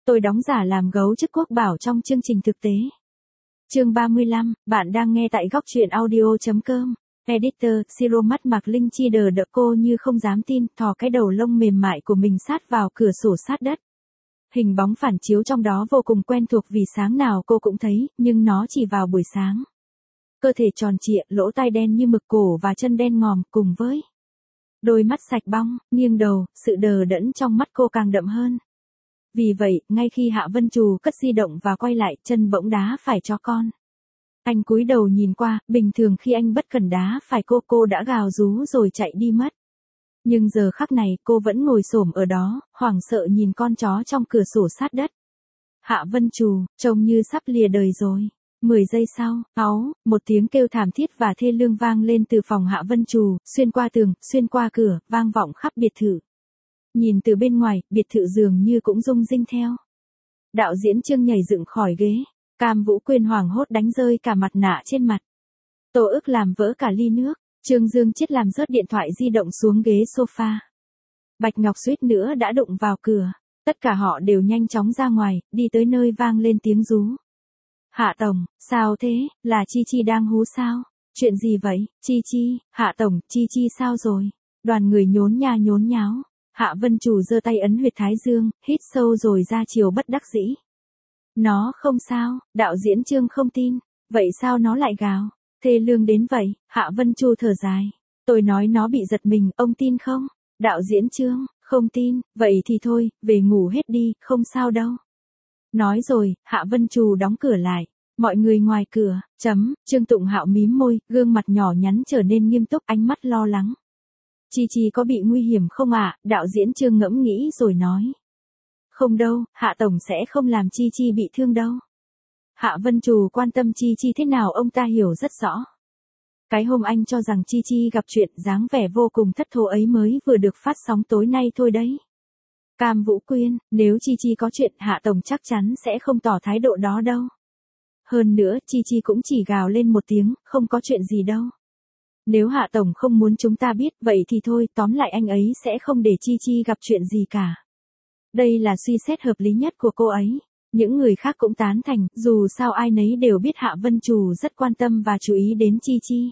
Tôi đóng giả làm gấu trúc quốc bảo trong chương trình thực tế. Chương 35, bạn đang nghe tại góc truyện audio.com. Editor, Siro mắt Mạc Linh Chi đờ đẫn cô như không dám tin, thò cái đầu lông mềm mại của mình sát vào cửa sổ sát đất. Hình bóng phản chiếu trong đó vô cùng quen thuộc vì sáng nào cô cũng thấy, nhưng nó chỉ vào buổi sáng. Cơ thể tròn trịa, lỗ tai đen như mực, cổ và chân đen ngòm, cùng với đôi mắt sạch bong, nghiêng đầu, sự đờ đẫn trong mắt cô càng đậm hơn. Vì vậy, ngay khi Hạ Vân Trù cất di động và quay lại, chân bỗng đá phải cho con. Anh cúi đầu nhìn qua, bình thường khi anh bất cẩn đá phải cô đã gào rú rồi chạy đi mất. Nhưng giờ khắc này cô vẫn ngồi xổm ở đó, hoảng sợ nhìn con chó trong cửa sổ sát đất. Hạ Vân Trù, trông như sắp lìa đời rồi. 10 giây sau, một tiếng kêu thảm thiết và thê lương vang lên từ phòng Hạ Vân Trù, xuyên qua tường, xuyên qua cửa, vang vọng khắp biệt thự. Nhìn từ bên ngoài, biệt thự dường như cũng rung rinh theo. Đạo diễn Trương nhảy dựng khỏi ghế, Cam Vũ Quyên hoảng hốt đánh rơi cả mặt nạ trên mặt. Tô Ức làm vỡ cả ly nước, Trương Dương Chiết làm rớt điện thoại di động xuống ghế sofa. Bạch Ngọc suýt nữa đã đụng vào cửa, tất cả họ đều nhanh chóng ra ngoài, đi tới nơi vang lên tiếng rú. Hạ Tổng, sao thế, là Chi Chi đang hú sao? Chuyện gì vậy, Chi Chi, Hạ Tổng, Chi Chi sao rồi? Đoàn người nhốn nháo. Hạ Vân Trù giơ tay ấn huyệt thái dương, hít sâu rồi ra chiều bất đắc dĩ. Nó không sao, đạo diễn Trương không tin. Vậy sao nó lại gào? Thê lương đến vậy, Hạ Vân Trù thở dài. Tôi nói nó bị giật mình, ông tin không? Đạo diễn Trương, không tin, vậy thì thôi, về ngủ hết đi, không sao đâu. Nói rồi, Hạ Vân Trù đóng cửa lại. Mọi người ngoài cửa, Trương Tụng Hạo mím môi, gương mặt nhỏ nhắn trở nên nghiêm túc, ánh mắt lo lắng. Chi Chi có bị nguy hiểm không ạ? Đạo diễn Trương ngẫm nghĩ rồi nói. Không đâu, Hạ Tổng sẽ không làm Chi Chi bị thương đâu. Hạ Vân Trù quan tâm Chi Chi thế nào ông ta hiểu rất rõ. Cái hôm anh cho rằng Chi Chi gặp chuyện dáng vẻ vô cùng thất thố ấy mới vừa được phát sóng tối nay thôi đấy. Cam Vũ Quyên, nếu Chi Chi có chuyện Hạ Tổng chắc chắn sẽ không tỏ thái độ đó đâu. Hơn nữa, Chi Chi cũng chỉ gào lên một tiếng, không có chuyện gì đâu. Nếu Hạ Tổng không muốn chúng ta biết, vậy thì thôi, tóm lại anh ấy sẽ không để Chi Chi gặp chuyện gì cả. Đây là suy xét hợp lý nhất của cô ấy. Những người khác cũng tán thành, dù sao ai nấy đều biết Hạ Vân Trù rất quan tâm và chú ý đến Chi Chi.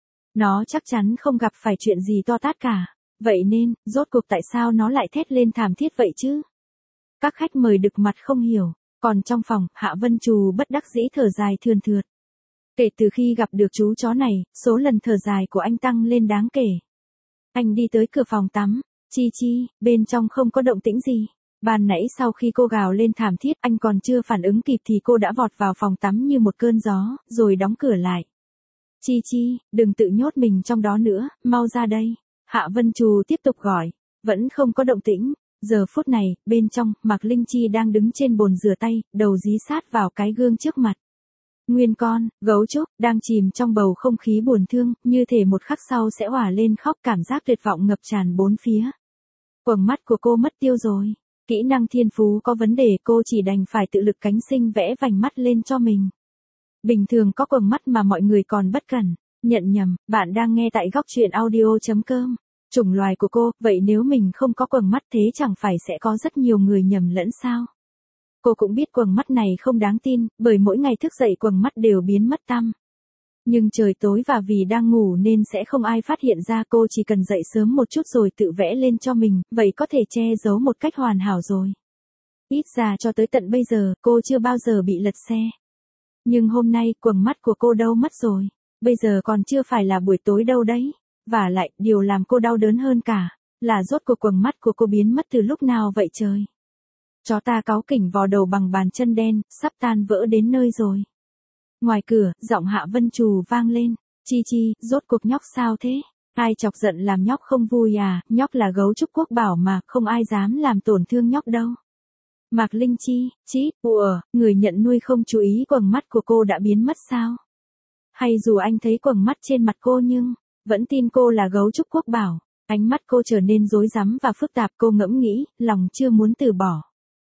Nó chắc chắn không gặp phải chuyện gì to tát cả. Vậy nên, rốt cuộc tại sao nó lại thét lên thảm thiết vậy chứ? Các khách mời đực mặt không hiểu. Còn trong phòng, Hạ Vân Trù bất đắc dĩ thở dài thườn thượt. Kể từ khi gặp được chú chó này, số lần thở dài của anh tăng lên đáng kể. Anh đi tới cửa phòng tắm. Chi Chi, bên trong không có động tĩnh gì. Ban nãy sau khi cô gào lên thảm thiết, anh còn chưa phản ứng kịp thì cô đã vọt vào phòng tắm như một cơn gió, rồi đóng cửa lại. Chi Chi, đừng tự nhốt mình trong đó nữa, mau ra đây. Hạ Vân Trù tiếp tục gọi. Vẫn không có động tĩnh. Giờ phút này, bên trong, Mạc Linh Chi đang đứng trên bồn rửa tay, đầu dí sát vào cái gương trước mặt. Nguyên con, gấu trúc, đang chìm trong bầu không khí buồn thương, như thể một khắc sau sẽ òa lên khóc, cảm giác tuyệt vọng ngập tràn bốn phía. Quầng mắt của cô mất tiêu rồi. Kỹ năng thiên phú có vấn đề, cô chỉ đành phải tự lực cánh sinh vẽ vành mắt lên cho mình. Bình thường có quầng mắt mà mọi người còn bất cẩn. Nhận nhầm, bạn đang nghe tại góc truyện audio.com. Chủng loài của cô, vậy nếu mình không có quầng mắt thế chẳng phải sẽ có rất nhiều người nhầm lẫn sao? Cô cũng biết quầng mắt này không đáng tin, bởi mỗi ngày thức dậy quầng mắt đều biến mất tăm. Nhưng trời tối và vì đang ngủ nên sẽ không ai phát hiện ra, cô chỉ cần dậy sớm một chút rồi tự vẽ lên cho mình, vậy có thể che giấu một cách hoàn hảo rồi. Ít ra cho tới tận bây giờ, cô chưa bao giờ bị lật xe. Nhưng hôm nay, quầng mắt của cô đâu mất rồi. Bây giờ còn chưa phải là buổi tối đâu đấy. Và lại, điều làm cô đau đớn hơn cả, là rốt cuộc quầng mắt của cô biến mất từ lúc nào vậy trời. Chó ta cáu kỉnh vò đầu bằng bàn chân đen, sắp tan vỡ đến nơi rồi. Ngoài cửa, giọng Hạ Vân Trù vang lên. Chi Chi, rốt cuộc nhóc sao thế? Ai chọc giận làm nhóc không vui à? Nhóc là gấu trúc quốc bảo mà, không ai dám làm tổn thương nhóc đâu. Mạc Linh Chi, người nhận nuôi không chú ý quầng mắt của cô đã biến mất sao? Hay dù anh thấy quầng mắt trên mặt cô nhưng vẫn tin cô là gấu trúc quốc bảo. Ánh mắt cô trở nên rối rắm và phức tạp, cô ngẫm nghĩ, lòng chưa muốn từ bỏ.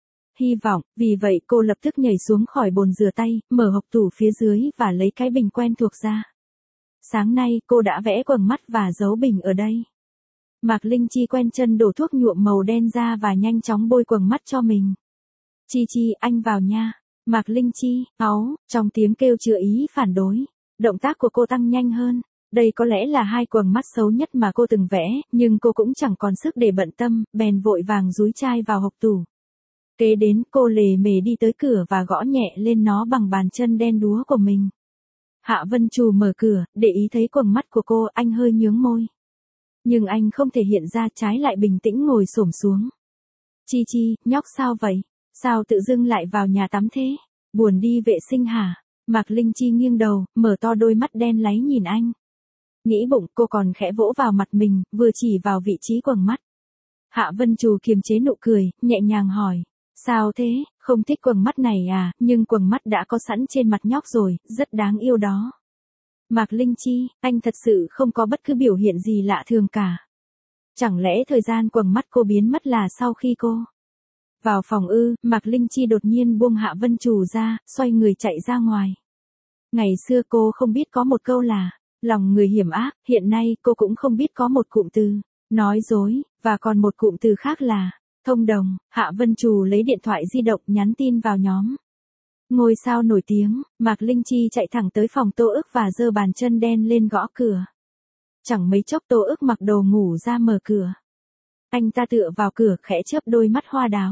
Hy vọng, vì vậy cô lập tức nhảy xuống khỏi bồn rửa tay, mở hộc tủ phía dưới và lấy cái bình quen thuộc ra. Sáng nay, cô đã vẽ quầng mắt và giấu bình ở đây. Mạc Linh Chi quen chân đổ thuốc nhuộm màu đen ra và nhanh chóng bôi quầng mắt cho mình. Chi Chi, anh vào nha. Mạc Linh Chi, trong tiếng kêu chứa ý phản đối. Động tác của cô tăng nhanh hơn. Đây có lẽ là hai quầng mắt xấu nhất mà cô từng vẽ, nhưng cô cũng chẳng còn sức để bận tâm, bèn vội vàng dúi chai vào hộc tủ. Kế đến cô lề mề đi tới cửa và gõ nhẹ lên nó bằng bàn chân đen đúa của mình. Hạ Vân Trù mở cửa, để ý thấy quầng mắt của cô, anh hơi nhướng môi. Nhưng anh không thể hiện ra, trái lại bình tĩnh ngồi xổm xuống. Chi Chi, nhóc sao vậy? Sao tự dưng lại vào nhà tắm thế? Buồn đi vệ sinh hả? Mạc Linh Chi nghiêng đầu, mở to đôi mắt đen láy nhìn anh. Nghĩ bụng, cô còn khẽ vỗ vào mặt mình, vừa chỉ vào vị trí quầng mắt. Hạ Vân Trù kiềm chế nụ cười, nhẹ nhàng hỏi. Sao thế, không thích quầng mắt này à, nhưng quầng mắt đã có sẵn trên mặt nhóc rồi, rất đáng yêu đó. Mạc Linh Chi, anh thật sự không có bất cứ biểu hiện gì lạ thường cả. Chẳng lẽ thời gian quầng mắt cô biến mất là sau khi cô vào phòng ư? Mạc Linh Chi đột nhiên buông Hạ Vân Trù ra, xoay người chạy ra ngoài. Ngày xưa cô không biết có một câu là lòng người hiểm ác, hiện nay cô cũng không biết có một cụm từ nói dối, và còn một cụm từ khác là thông đồng. Hạ Vân Trù lấy điện thoại di động nhắn tin vào nhóm ngôi sao nổi tiếng. Mạc Linh Chi chạy thẳng tới phòng Tô Ức và giơ bàn chân đen lên gõ cửa. Chẳng mấy chốc Tô Ức mặc đồ ngủ ra mở cửa. Anh ta tựa vào cửa khẽ chớp đôi mắt hoa đào.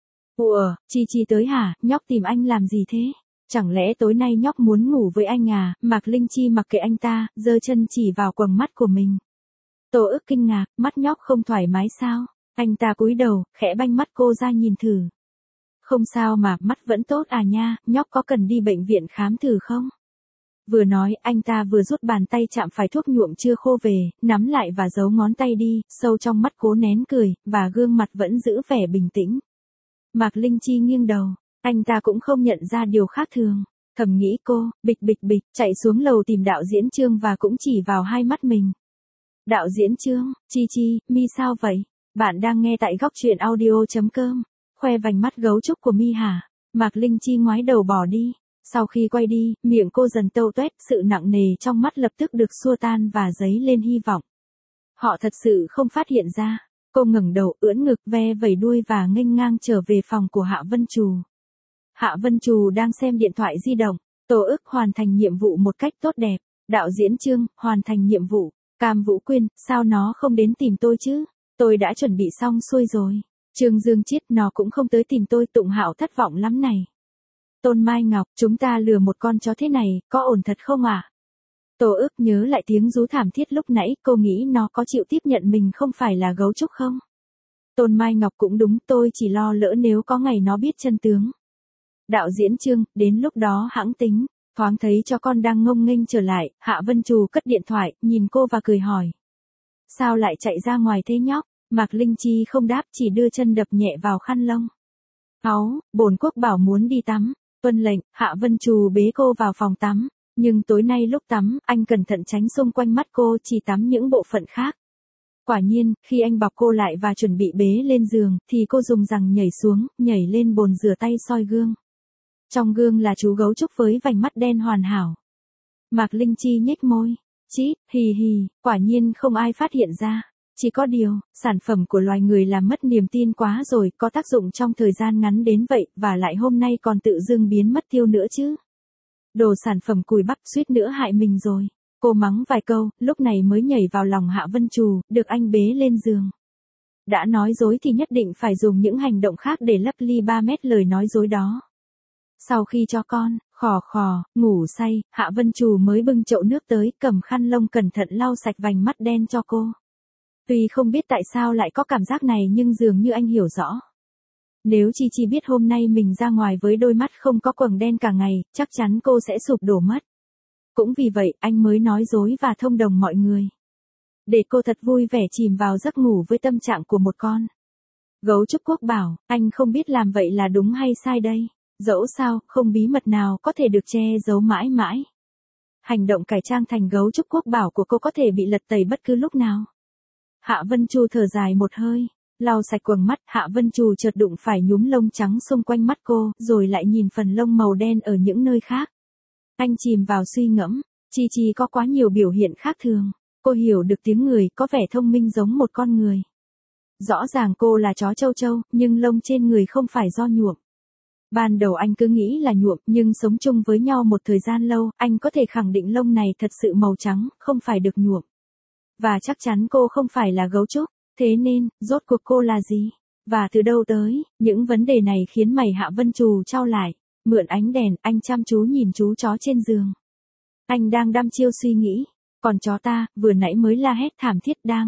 Ủa, Chi Chi tới hả, nhóc tìm anh làm gì thế? Chẳng lẽ tối nay nhóc muốn ngủ với anh à? Mạc Linh Chi mặc kệ anh ta, giơ chân chỉ vào quầng mắt của mình. Tô Ức kinh ngạc, mắt nhóc không thoải mái sao? Anh ta cúi đầu, khẽ banh mắt cô ra nhìn thử. Không sao mà, mắt vẫn tốt à nha, nhóc có cần đi bệnh viện khám thử không? Vừa nói, anh ta vừa rút bàn tay chạm phải thuốc nhuộm chưa khô về, nắm lại và giấu ngón tay đi, sâu trong mắt cố nén cười, và gương mặt vẫn giữ vẻ bình tĩnh. Mạc Linh Chi nghiêng đầu, anh ta cũng không nhận ra điều khác thường. Thầm nghĩ cô, bịch bịch bịch, chạy xuống lầu tìm đạo diễn Trương và cũng chỉ vào hai mắt mình. Đạo diễn Trương, Chi Chi, mi sao vậy? Bạn đang nghe tại góc truyện audio.com. Khoe vành mắt gấu trúc của mi hả? Mạc Linh Chi ngoái đầu bỏ đi. Sau khi quay đi, miệng cô dần tâu tuét, sự nặng nề trong mắt lập tức được xua tan và dấy lên hy vọng. Họ thật sự không phát hiện ra. Cô ngẩng đầu, ưỡn ngực, ve vẩy đuôi và nghênh ngang trở về phòng của Hạ Vân Trù. Hạ Vân Trù đang xem điện thoại di động. Tô Ức hoàn thành nhiệm vụ một cách tốt đẹp. Đạo diễn Trương, hoàn thành nhiệm vụ. Cam Vũ Quyên, sao nó không đến tìm tôi chứ? Tôi đã chuẩn bị xong xuôi rồi. Trương Dương Chiết, nó cũng không tới tìm tôi. Tụng Hạo thất vọng lắm này. Tôn Mai Ngọc, chúng ta lừa một con chó thế này, có ổn thật không ạ? Tô Ức nhớ lại tiếng rú thảm thiết lúc nãy, cô nghĩ nó có chịu tiếp nhận mình không phải là gấu trúc không? Tôn Mai Ngọc cũng đúng, tôi chỉ lo lỡ nếu có ngày nó biết chân tướng. Đạo diễn Trương, đến lúc đó hãng tính. Thoáng thấy cho con đang ngông nghênh trở lại, Hạ Vân Trù cất điện thoại, nhìn cô và cười hỏi. Sao lại chạy ra ngoài thế nhóc? Mạc Linh Chi không đáp, chỉ đưa chân đập nhẹ vào khăn lông. Bổn quốc bảo muốn đi tắm. Tuân lệnh, Hạ Vân Trù bế cô vào phòng tắm. Nhưng tối nay lúc tắm, anh cẩn thận tránh xung quanh mắt cô, chỉ tắm những bộ phận khác. Quả nhiên, khi anh bọc cô lại và chuẩn bị bế lên giường, thì cô dùng rằng nhảy xuống, nhảy lên bồn rửa tay soi gương. Trong gương là chú gấu trúc với vành mắt đen hoàn hảo. Mạc Linh Chi nhếch môi. Chít, hì hì, quả nhiên không ai phát hiện ra. Chỉ có điều, sản phẩm của loài người làm mất niềm tin quá rồi, có tác dụng trong thời gian ngắn đến vậy, và lại hôm nay còn tự dưng biến mất tiêu nữa chứ. Đồ sản phẩm cùi bắp, suýt nữa hại mình rồi. Cô mắng vài câu, lúc này mới nhảy vào lòng Hạ Vân Trù, được anh bế lên giường. Đã nói dối thì nhất định phải dùng những hành động khác để lấp ly 3 mét lời nói dối đó. Sau khi cho con, ngủ say, Hạ Vân Trù mới bưng chậu nước tới, cầm khăn lông cẩn thận lau sạch vành mắt đen cho cô. Tuy không biết tại sao lại có cảm giác này nhưng dường như anh hiểu rõ. Nếu Chi Chi biết hôm nay mình ra ngoài với đôi mắt không có quầng đen cả ngày, chắc chắn cô sẽ sụp đổ mất. Cũng vì vậy, anh mới nói dối và thông đồng mọi người. Để cô thật vui vẻ chìm vào giấc ngủ với tâm trạng của một con gấu trúc quốc bảo, anh không biết làm vậy là đúng hay sai đây. Dẫu sao, không bí mật nào có thể được che giấu mãi mãi. Hành động cải trang thành gấu trúc quốc bảo của cô có thể bị lật tẩy bất cứ lúc nào. Hạ Vân Trù thở dài một hơi, lau sạch quầng mắt, Hạ Vân Trù chợt đụng phải nhúm lông trắng xung quanh mắt cô, rồi lại nhìn phần lông màu đen ở những nơi khác. Anh chìm vào suy ngẫm, Chi Chi có quá nhiều biểu hiện khác thường. Cô hiểu được tiếng người, có vẻ thông minh giống một con người. Rõ ràng cô là chó châu châu, nhưng lông trên người không phải do nhuộm. Ban đầu anh cứ nghĩ là nhuộm, nhưng sống chung với nhau một thời gian lâu, anh có thể khẳng định lông này thật sự màu trắng, không phải được nhuộm. Và chắc chắn cô không phải là gấu trúc, thế nên, rốt cuộc cô là gì? Và từ đâu tới? Những vấn đề này khiến mày Hạ Vân Trù chau lại. Mượn ánh đèn, anh chăm chú nhìn chú chó trên giường. Anh đang đăm chiêu suy nghĩ. Còn chó ta, vừa nãy mới la hét thảm thiết đang.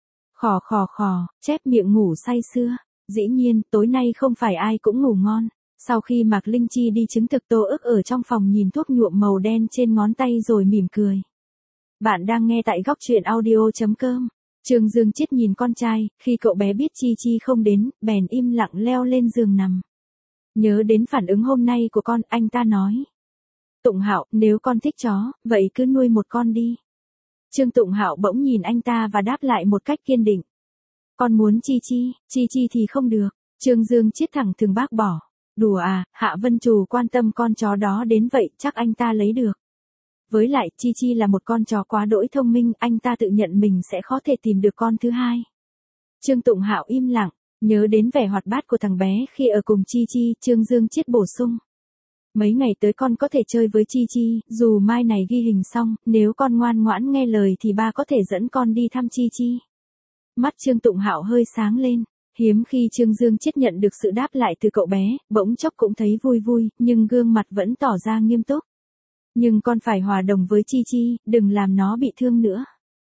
Khò khò khò, chép miệng ngủ say sưa. Dĩ nhiên, tối nay không phải ai cũng ngủ ngon. Sau khi Mạc Linh Chi đi chứng thực, Tô Ức ở trong phòng nhìn thuốc nhuộm màu đen trên ngón tay rồi mỉm cười. Bạn đang nghe tại góc truyện audio.com. Trương Dương Chiết nhìn con trai, khi cậu bé biết Chi Chi không đến, bèn im lặng leo lên giường nằm. Nhớ đến phản ứng hôm nay của con, anh ta nói. Tụng Hạo, nếu con thích chó, vậy cứ nuôi một con đi. Trương Tụng Hạo bỗng nhìn anh ta và đáp lại một cách kiên định. Con muốn Chi Chi thì không được. Trương Dương Chiết thẳng thừng bác bỏ. Đùa à, Hạ Vân Trù quan tâm con chó đó đến vậy, chắc anh ta lấy được. Với lại, Chi Chi là một con chó quá đỗi thông minh, anh ta tự nhận mình sẽ khó thể tìm được con thứ hai. Trương Tụng Hạo im lặng, nhớ đến vẻ hoạt bát của thằng bé khi ở cùng Chi Chi, Trương Dương Chiết bổ sung. Mấy ngày tới con có thể chơi với Chi Chi, dù mai này ghi hình xong, nếu con ngoan ngoãn nghe lời thì ba có thể dẫn con đi thăm Chi Chi. Mắt Trương Tụng Hạo hơi sáng lên. Hiếm khi Trương Dương Chiết nhận được sự đáp lại từ cậu bé, bỗng chốc cũng thấy vui vui, nhưng gương mặt vẫn tỏ ra nghiêm túc. Nhưng con phải hòa đồng với Chi Chi, đừng làm nó bị thương nữa.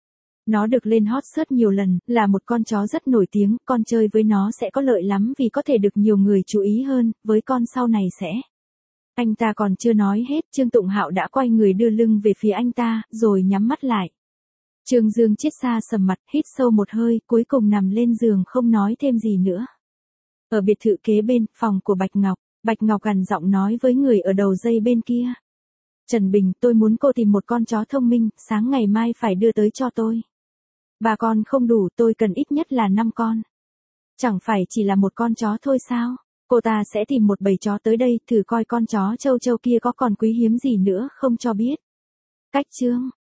Nó được lên hot search nhiều lần, là một con chó rất nổi tiếng, con chơi với nó sẽ có lợi lắm vì có thể được nhiều người chú ý hơn, với con sau này sẽ. Anh ta còn chưa nói hết, Trương Tụng Hạo đã quay người đưa lưng về phía anh ta, rồi nhắm mắt lại. Trương Dương Chiết xa sầm mặt, hít sâu một hơi, cuối cùng nằm lên giường không nói thêm gì nữa. Ở biệt thự kế bên, phòng của Bạch Ngọc gằn giọng nói với người ở đầu dây bên kia. Trần Bình, tôi muốn cô tìm một con chó thông minh, sáng ngày mai phải đưa tới cho tôi. 3 con không đủ, tôi cần ít nhất là 5 con. Chẳng phải chỉ là một con chó thôi sao? Cô ta sẽ tìm một bầy chó tới đây, thử coi con chó châu châu kia có còn quý hiếm gì nữa không cho biết. Cách chương